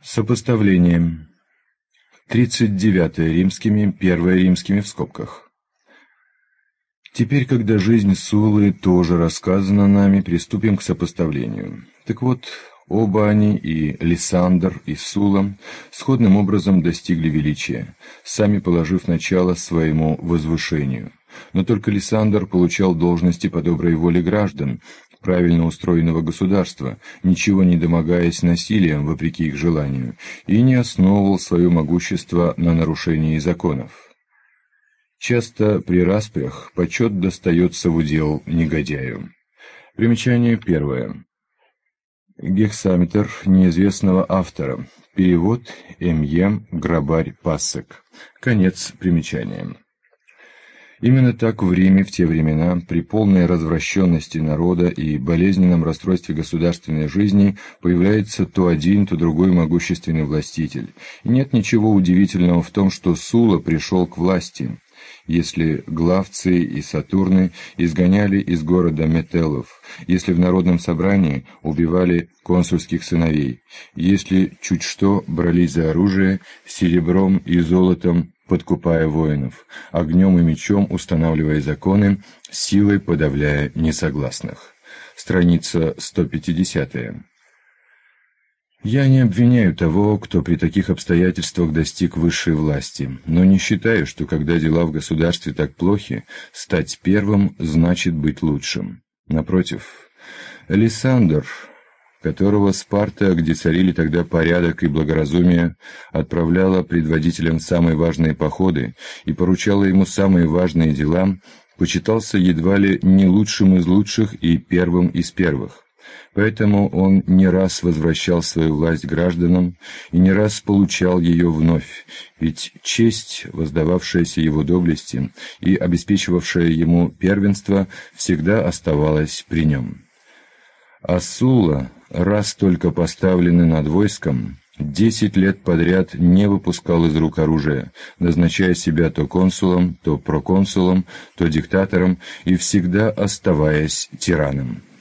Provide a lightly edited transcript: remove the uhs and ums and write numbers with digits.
Сопоставление. 39 римскими, 1 римскими в скобках. Теперь, когда жизнь Суллы тоже рассказана нами, приступим к сопоставлению. Так вот, оба они, и Лисандр, и Сулла, сходным образом достигли величия, сами положив начало своему возвышению. Но только Лисандр получал должности по доброй воле граждан, правильно устроенного государства, ничего не домогаясь насилием, вопреки их желанию, и не основывал свое могущество на нарушении законов. Часто при распрях почет достается в удел негодяю. Примечание первое. Гексаметр неизвестного автора. Перевод М.Е. Грабарь Пассек. Конец примечания. Именно так в Риме в те времена, при полной развращенности народа и болезненном расстройстве государственной жизни, появляется то один, то другой могущественный властитель. И нет ничего удивительного в том, что Сулла пришел к власти. Если главцы и сатурны изгоняли из города метеллов, если в народном собрании убивали консульских сыновей, если чуть что брались за оружие, серебром и золотом подкупая воинов, огнем и мечом устанавливая законы, силой подавляя несогласных. Страница 150. Я не обвиняю того, кто при таких обстоятельствах достиг высшей власти, но не считаю, что когда дела в государстве так плохи, стать первым значит быть лучшим. Напротив, Лисандр, которого Спарта, где царили тогда порядок и благоразумие, отправляла предводителем самые важные походы и поручала ему самые важные дела, почитался едва ли не лучшим из лучших и первым из первых. Поэтому он не раз возвращал свою власть гражданам и не раз получал ее вновь, ведь честь, воздававшаяся его доблести и обеспечивавшая ему первенство, всегда оставалась при нем. А Сулла, раз только поставленный над войском, 10 лет подряд не выпускал из рук оружия, назначая себя то консулом, то проконсулом, то диктатором и всегда оставаясь тираном.